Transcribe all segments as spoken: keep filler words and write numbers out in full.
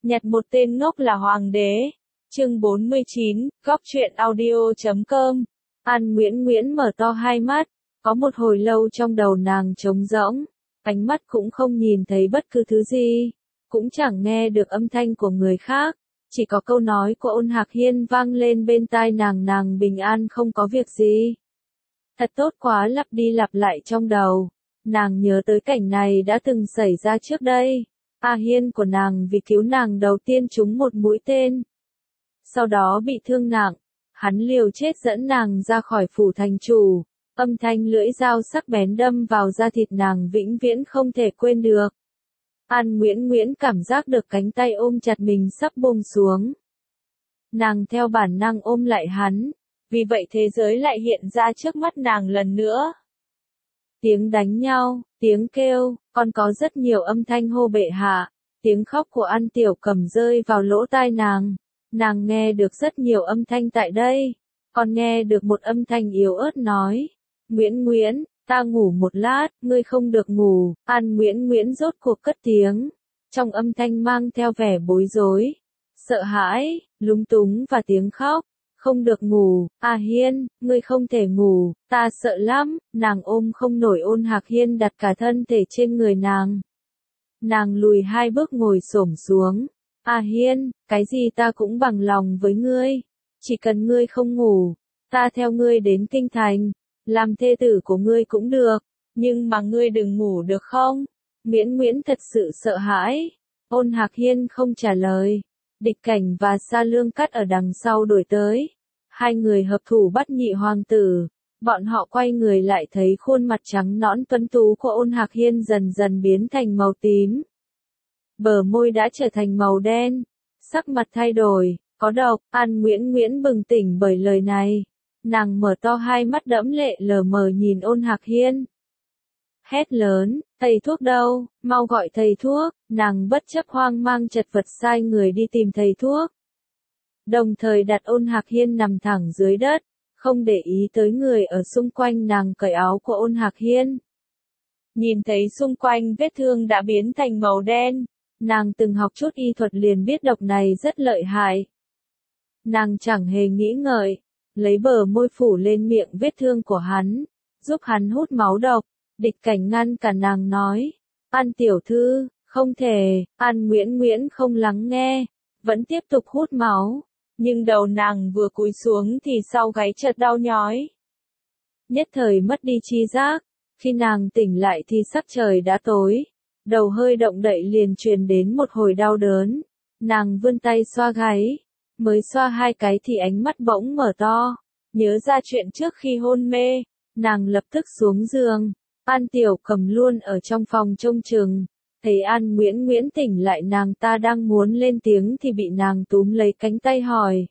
Nhặt một tên ngốc là hoàng đế. Chương bốn mươi chín, góc truyện audio chấm com. An Nguyễn Nguyễn mở to hai mắt, có một hồi lâu trong đầu nàng trống rỗng, ánh mắt cũng không nhìn thấy bất cứ thứ gì, cũng chẳng nghe được âm thanh của người khác, chỉ có câu nói của Ôn Hạc Hiên vang lên bên tai nàng, nàng bình an không có việc gì. Thật tốt quá, lặp đi lặp lại trong đầu, nàng nhớ tới cảnh này đã từng xảy ra trước đây. A Hiên của nàng vì cứu nàng đầu tiên trúng một mũi tên, sau đó bị thương nặng, hắn liều chết dẫn nàng ra khỏi phủ thành chủ, âm thanh lưỡi dao sắc bén đâm vào da thịt nàng vĩnh viễn không thể quên được. An Nguyễn Nguyễn cảm giác được cánh tay ôm chặt mình sắp buông xuống. Nàng theo bản năng ôm lại hắn, vì vậy thế giới lại hiện ra trước mắt nàng lần nữa. Tiếng đánh nhau, tiếng kêu, còn có rất nhiều âm thanh hô bệ hạ, tiếng khóc của An Tiểu Cầm rơi vào lỗ tai nàng. Nàng nghe được rất nhiều âm thanh tại đây, còn nghe được một âm thanh yếu ớt nói, Nguyễn Nguyễn, ta ngủ một lát, ngươi không được ngủ. An Nguyễn Nguyễn rốt cuộc cất tiếng, trong âm thanh mang theo vẻ bối rối, sợ hãi, lúng túng và tiếng khóc. Không được ngủ, A Hiên, ngươi không thể ngủ, ta sợ lắm. Nàng ôm không nổi Ôn Hạc Hiên đặt cả thân thể trên người nàng. Nàng lùi hai bước ngồi xổm xuống. A Hiên, cái gì ta cũng bằng lòng với ngươi, chỉ cần ngươi không ngủ, ta theo ngươi đến kinh thành, làm thê tử của ngươi cũng được, nhưng mà ngươi đừng ngủ được không? Nguyễn Nguyễn thật sự sợ hãi. Ôn Hạc Hiên không trả lời. Địch Cảnh và Sa Lương Cát ở đằng sau đuổi tới. Hai người hợp thủ bắt nhị hoàng tử. Bọn họ quay người lại thấy khuôn mặt trắng nõn tuấn tú của Ôn Hạc Hiên dần dần biến thành màu tím. Bờ môi đã trở thành màu đen. Sắc mặt thay đổi, có độc. An Nguyễn Nguyễn bừng tỉnh bởi lời này. Nàng mở to hai mắt đẫm lệ lờ mờ nhìn Ôn Hạc Hiên. Hét lớn, thầy thuốc đâu, mau gọi thầy thuốc. Nàng bất chấp hoang mang chật vật sai người đi tìm thầy thuốc. Đồng thời đặt Ôn Hạc Hiên nằm thẳng dưới đất, không để ý tới người ở xung quanh. Nàng cởi áo của Ôn Hạc Hiên. Nhìn thấy xung quanh vết thương đã biến thành màu đen, nàng từng học chút y thuật liền biết độc này rất lợi hại. Nàng chẳng hề nghĩ ngợi, lấy bờ môi phủ lên miệng vết thương của hắn, giúp hắn hút máu độc. Địch Cảnh ngăn cả nàng nói, An tiểu thư, không thể. An Nguyễn Nguyễn không lắng nghe, vẫn tiếp tục hút máu, nhưng đầu nàng vừa cúi xuống thì sau gáy chợt đau nhói. Nhất thời mất đi tri giác, khi nàng tỉnh lại thì sắc trời đã tối, đầu hơi động đậy liền truyền đến một hồi đau đớn. Nàng vươn tay xoa gáy, mới xoa hai cái thì ánh mắt bỗng mở to, nhớ ra chuyện trước khi hôn mê, nàng lập tức xuống giường. An Tiểu Cầm luôn ở trong phòng trông chừng, thấy An Nguyễn Nguyễn tỉnh lại, nàng ta đang muốn lên tiếng thì bị nàng túm lấy cánh tay hỏi.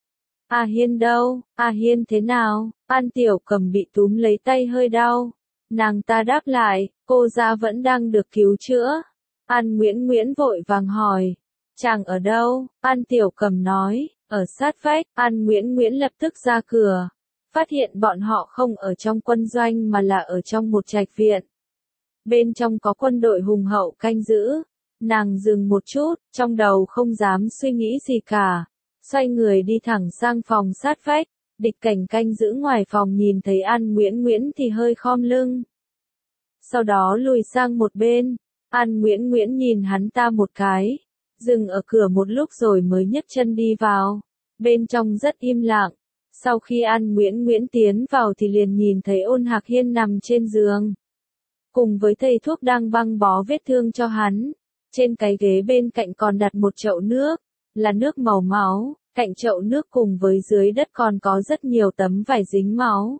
A Hiên đâu, A Hiên thế nào? An Tiểu Cầm bị túm lấy tay hơi đau. Nàng ta đáp lại, cô gia vẫn đang được cứu chữa. An Nguyễn Nguyễn vội vàng hỏi, chàng ở đâu? An Tiểu Cầm nói, ở sát vách. An Nguyễn Nguyễn lập tức ra cửa, phát hiện bọn họ không ở trong quân doanh mà là ở trong một trạch viện. Bên trong có quân đội hùng hậu canh giữ. Nàng dừng một chút, trong đầu không dám suy nghĩ gì cả, xoay người đi thẳng sang phòng sát vách. Địch Cảnh canh giữ ngoài phòng nhìn thấy An Nguyễn Nguyễn thì hơi khom lưng, sau đó lùi sang một bên. An Nguyễn Nguyễn nhìn hắn ta một cái, dừng ở cửa một lúc rồi mới nhấc chân đi vào. Bên trong rất im lặng. Sau khi An Nguyễn Nguyễn tiến vào thì liền nhìn thấy Ôn Hạc Hiên nằm trên giường, cùng với thầy thuốc đang băng bó vết thương cho hắn. Trên cái ghế bên cạnh còn đặt một chậu nước, là nước màu máu. Cạnh chậu nước cùng với dưới đất còn có rất nhiều tấm vải dính máu.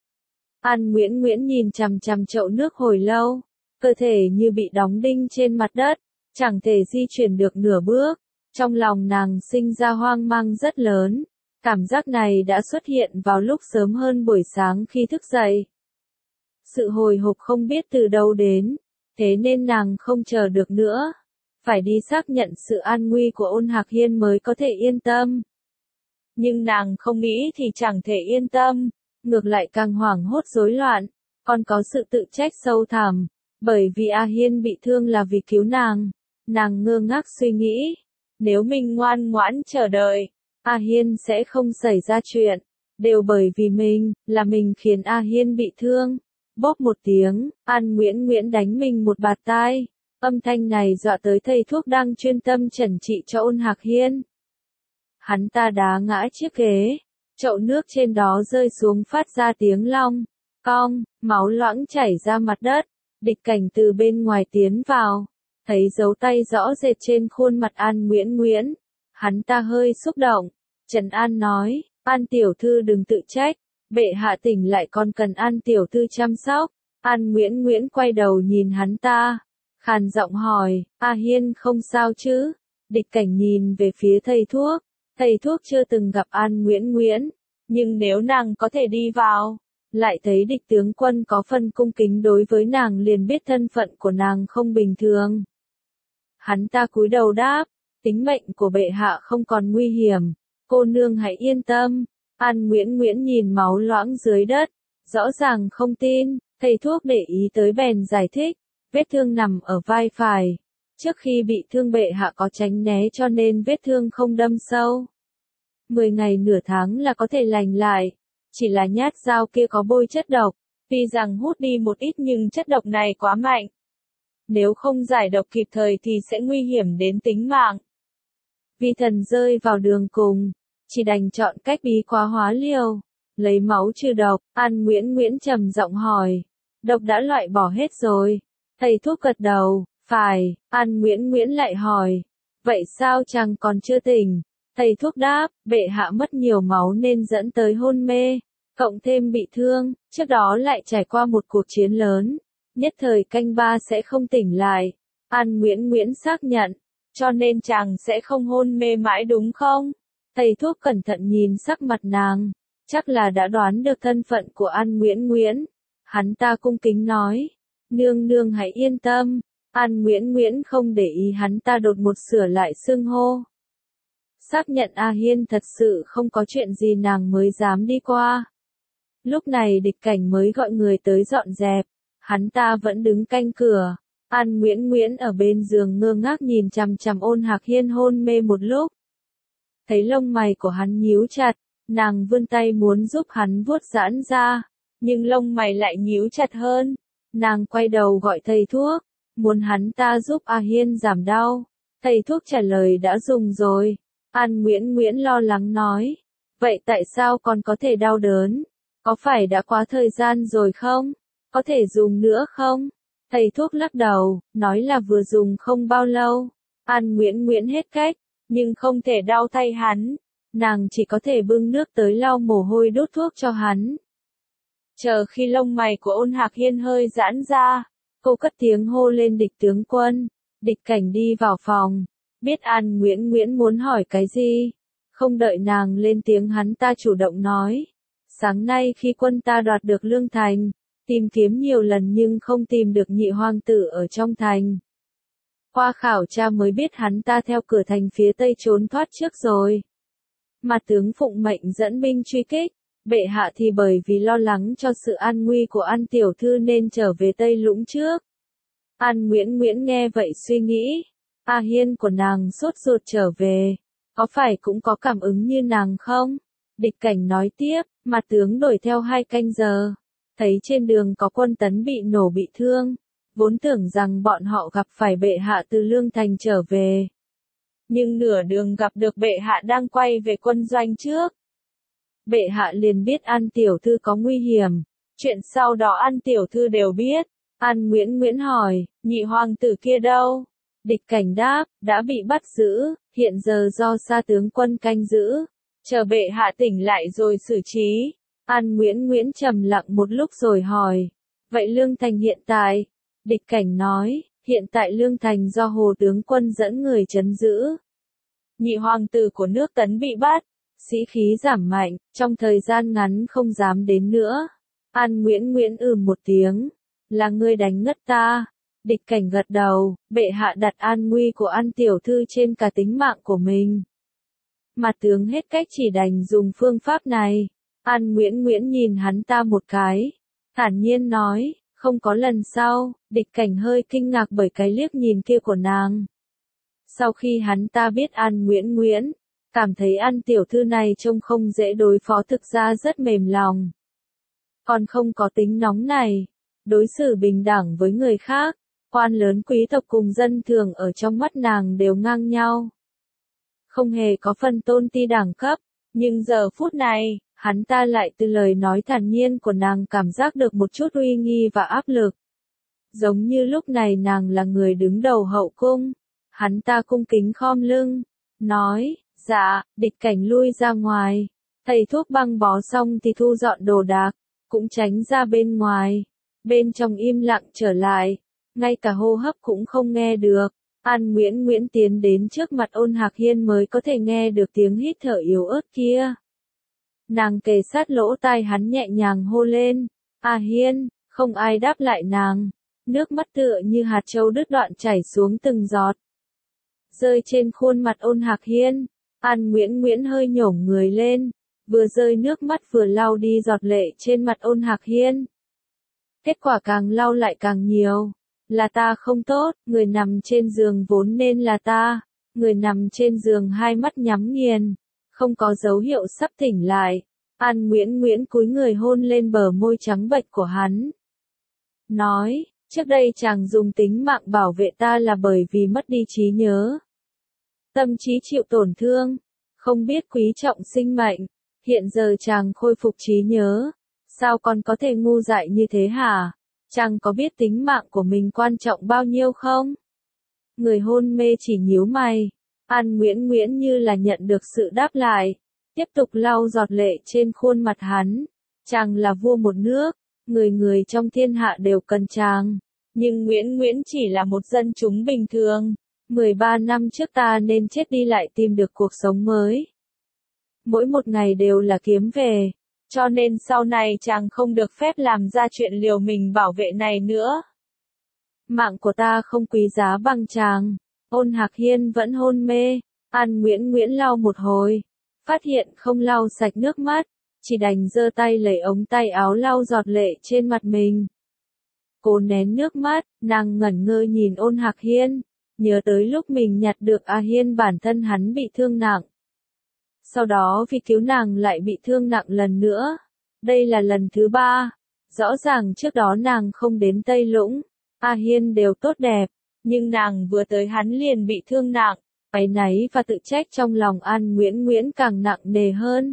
An Nguyễn Nguyễn nhìn chằm chằm chậu nước hồi lâu, cơ thể như bị đóng đinh trên mặt đất, chẳng thể di chuyển được nửa bước. Trong lòng nàng sinh ra hoang mang rất lớn. Cảm giác này đã xuất hiện vào lúc sớm hơn buổi sáng khi thức dậy. Sự hồi hộp không biết từ đâu đến, thế nên nàng không chờ được nữa, phải đi xác nhận sự an nguy của Ôn Hạc Hiên mới có thể yên tâm. Nhưng nàng không nghĩ thì chẳng thể yên tâm, ngược lại càng hoảng hốt rối loạn, còn có sự tự trách sâu thẳm, bởi vì A Hiên bị thương là vì cứu nàng. Nàng ngơ ngác suy nghĩ, Nếu mình ngoan ngoãn chờ đợi, A Hiên sẽ không xảy ra chuyện. Đều bởi vì mình, là mình khiến A Hiên bị thương. Bóp một tiếng, An Nguyễn Nguyễn đánh mình một bạt tai. Âm thanh này dọa tới thầy thuốc đang chuyên tâm chẩn trị cho Ôn Hạc Hiên. Hắn ta đá ngã chiếc ghế, chậu nước trên đó rơi xuống phát ra tiếng long, cong, máu loãng chảy ra mặt đất. Địch Cảnh từ bên ngoài tiến vào, thấy dấu tay rõ rệt trên khuôn mặt An Nguyễn Nguyễn. Hắn ta hơi xúc động, trấn an nói, An tiểu thư đừng tự trách, bệ hạ tỉnh lại còn cần An tiểu thư chăm sóc. An Nguyễn Nguyễn quay đầu nhìn hắn ta, khàn giọng hỏi, A Hiên không sao chứ? Địch Cảnh nhìn về phía thầy thuốc, thầy thuốc chưa từng gặp An Nguyễn Nguyễn, nhưng nếu nàng có thể đi vào, lại thấy địch tướng quân có phần cung kính đối với nàng liền biết thân phận của nàng không bình thường. Hắn ta cúi đầu đáp, tính mệnh của bệ hạ không còn nguy hiểm, cô nương hãy yên tâm. An Nguyễn Nguyễn nhìn máu loãng dưới đất, rõ ràng không tin, thầy thuốc để ý tới bèn giải thích, vết thương nằm ở vai phải. Trước khi bị thương bệ hạ có tránh né cho nên vết thương không đâm sâu. Mười ngày nửa tháng là có thể lành lại, chỉ là nhát dao kia có bôi chất độc, tuy rằng hút đi một ít nhưng chất độc này quá mạnh. Nếu không giải độc kịp thời thì sẽ nguy hiểm đến tính mạng. Vi Thần rơi vào đường cùng, chỉ đành chọn cách bí quá hóa liều, lấy máu trừ độc. An Nguyễn Nguyễn trầm giọng hỏi, độc đã loại bỏ hết rồi? Thầy thuốc gật đầu, phải. An Nguyễn Nguyễn lại hỏi, vậy sao chàng còn chưa tỉnh? Thầy thuốc đáp, bệ hạ mất nhiều máu nên dẫn tới hôn mê, cộng thêm bị thương, trước đó lại trải qua một cuộc chiến lớn, nhất thời canh ba sẽ không tỉnh lại. An Nguyễn Nguyễn xác nhận, cho nên chàng sẽ không hôn mê mãi đúng không? Thầy thuốc cẩn thận nhìn sắc mặt nàng, chắc là đã đoán được thân phận của An Nguyễn Nguyễn. Hắn ta cung kính nói, nương nương hãy yên tâm. An Nguyễn Nguyễn không để ý hắn ta đột một sửa lại xưng hô. Xác nhận A Hiên thật sự không có chuyện gì nàng mới dám đi qua. Lúc này Địch Cảnh mới gọi người tới dọn dẹp, hắn ta vẫn đứng canh cửa. An Nguyễn Nguyễn ở bên giường ngơ ngác nhìn chằm chằm Ôn Hạc Hiên hôn mê một lúc. Thấy lông mày của hắn nhíu chặt, nàng vươn tay muốn giúp hắn vuốt giãn ra, nhưng lông mày lại nhíu chặt hơn. Nàng quay đầu gọi thầy thuốc, muốn hắn ta giúp A Hiên giảm đau. Thầy thuốc trả lời đã dùng rồi. An Nguyễn Nguyễn lo lắng nói, vậy tại sao còn có thể đau đớn? Có phải đã quá thời gian rồi không? Có thể dùng nữa không? Thầy thuốc lắc đầu, nói là vừa dùng không bao lâu. An Nguyễn Nguyễn hết cách, nhưng không thể đau thay hắn. Nàng chỉ có thể bưng nước tới lau mồ hôi đốt thuốc cho hắn. Chờ khi lông mày của Ôn Hạc Hiên hơi giãn ra, cô cất tiếng hô lên Địch tướng quân. Địch Cảnh đi vào phòng, biết An Nguyễn Nguyễn muốn hỏi cái gì. Không đợi nàng lên tiếng hắn ta chủ động nói. Sáng nay khi quân ta đoạt được Lương Thành, tìm kiếm nhiều lần nhưng không tìm được nhị hoàng tử ở trong thành. Qua khảo tra mới biết hắn ta theo cửa thành phía tây trốn thoát trước rồi. Mà tướng phụng mệnh dẫn binh truy kích, bệ hạ thì bởi vì lo lắng cho sự an nguy của An tiểu thư nên trở về Tây Lũng trước. An Nguyễn Nguyễn nghe vậy suy nghĩ, A Hiên của nàng sốt ruột trở về, có phải cũng có cảm ứng như nàng không? Địch Cảnh nói tiếp, mà tướng đuổi theo hai canh giờ, thấy trên đường có quân tấn bị nổ bị thương, vốn tưởng rằng bọn họ gặp phải bệ hạ từ Lương Thành trở về. Nhưng nửa đường gặp được bệ hạ đang quay về quân doanh trước. Bệ hạ liền biết An tiểu thư có nguy hiểm, chuyện sau đó An tiểu thư đều biết. An Nguyễn Nguyễn hỏi, nhị hoàng tử kia đâu? Địch Cảnh đáp, đã bị bắt giữ, hiện giờ do sa tướng quân canh giữ, chờ bệ hạ tỉnh lại rồi xử trí. An Nguyễn Nguyễn trầm lặng một lúc rồi hỏi, vậy Lương Thành hiện tại? Địch Cảnh nói, hiện tại Lương Thành do Hồ tướng quân dẫn người trấn giữ. Nhị hoàng tử của nước Tấn bị bắt, sĩ khí giảm mạnh, trong thời gian ngắn không dám đến nữa. An Nguyễn Nguyễn ừ một tiếng, là ngươi đánh ngất ta. Địch Cảnh gật đầu, bệ hạ đặt an nguy của An tiểu thư trên cả tính mạng của mình. Mà tướng hết cách chỉ đành dùng phương pháp này. An Nguyễn Nguyễn nhìn hắn ta một cái, thản nhiên nói, không có lần sau. Địch Cảnh hơi kinh ngạc bởi cái liếc nhìn kia của nàng. Sau khi hắn ta biết An Nguyễn Nguyễn, cảm thấy An tiểu thư này trông không dễ đối phó, thực ra rất mềm lòng. Còn không có tính nóng này, đối xử bình đẳng với người khác, quan lớn quý tộc cùng dân thường ở trong mắt nàng đều ngang nhau. Không hề có phân tôn ti đẳng cấp, nhưng giờ phút này, hắn ta lại từ lời nói thản nhiên của nàng cảm giác được một chút uy nghi và áp lực. Giống như lúc này nàng là người đứng đầu hậu cung, hắn ta cung kính khom lưng, nói, dạ, địch cảnh lui ra ngoài, thầy thuốc băng bó xong thì thu dọn đồ đạc, cũng tránh ra bên ngoài, bên trong im lặng trở lại, ngay cả hô hấp cũng không nghe được. An Nguyễn Nguyễn tiến đến trước mặt Ôn Hạc Hiên mới có thể nghe được tiếng hít thở yếu ớt kia. Nàng kề sát lỗ tai hắn nhẹ nhàng hô lên, "A Hiên", không ai đáp lại nàng. Nước mắt tựa như hạt châu đứt đoạn chảy xuống từng giọt, rơi trên khuôn mặt Ôn Hạc Hiên. An Nguyễn Nguyễn hơi nhổm người lên, vừa rơi nước mắt vừa lau đi giọt lệ trên mặt Ôn Hạc Hiên. Kết quả càng lau lại càng nhiều. Là ta không tốt, người nằm trên giường vốn nên là ta. Người nằm trên giường hai mắt nhắm nghiền, không có dấu hiệu sắp tỉnh lại. An Nguyễn Nguyễn cúi người hôn lên bờ môi trắng bệch của hắn. Nói, trước đây chàng dùng tính mạng bảo vệ ta là bởi vì mất đi trí nhớ. Tâm trí chịu tổn thương, không biết quý trọng sinh mệnh. Hiện giờ chàng khôi phục trí nhớ. Sao còn có thể ngu dại như thế hả? Chàng có biết tính mạng của mình quan trọng bao nhiêu không? Người hôn mê chỉ nhíu mày. An Nguyễn Nguyễn như là nhận được sự đáp lại. Tiếp tục lau giọt lệ trên khuôn mặt hắn. Chàng là vua một nước. Người người trong thiên hạ đều cần chàng. Nhưng Nguyễn Nguyễn chỉ là một dân chúng bình thường. mười ba năm trước ta nên chết đi lại tìm được cuộc sống mới. Mỗi một ngày đều là kiếm về. Cho nên sau này chàng không được phép làm ra chuyện liều mình bảo vệ này nữa. Mạng của ta không quý giá bằng chàng. Ôn Hạc Hiên vẫn hôn mê. An Nguyễn Nguyễn lau một hồi. Phát hiện không lau sạch nước mắt. Chỉ đành giơ tay lấy ống tay áo lau giọt lệ trên mặt mình. Cố nén nước mắt, nàng ngẩn ngơ nhìn Ôn Hạc Hiên. Nhớ tới lúc mình nhặt được A Hiên, bản thân hắn bị thương nặng. Sau đó vì cứu nàng lại bị thương nặng lần nữa. Đây là lần thứ ba. Rõ ràng trước đó nàng không đến Tây Lũng, A Hiên đều tốt đẹp. Nhưng nàng vừa tới hắn liền bị thương nặng. Áy náy và tự trách trong lòng An Nguyễn Nguyễn càng nặng nề hơn.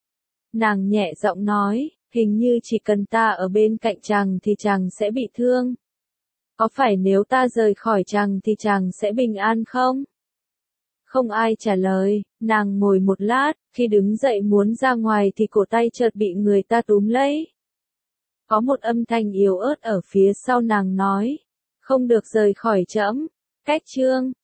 Nàng nhẹ giọng nói, hình như chỉ cần ta ở bên cạnh chàng thì chàng sẽ bị thương. Có phải nếu ta rời khỏi chàng thì chàng sẽ bình an không? Không ai trả lời, nàng ngồi một lát, khi đứng dậy muốn ra ngoài thì cổ tay chợt bị người ta túm lấy. Có một âm thanh yếu ớt ở phía sau nàng nói, không được rời khỏi trẫm. Cách chương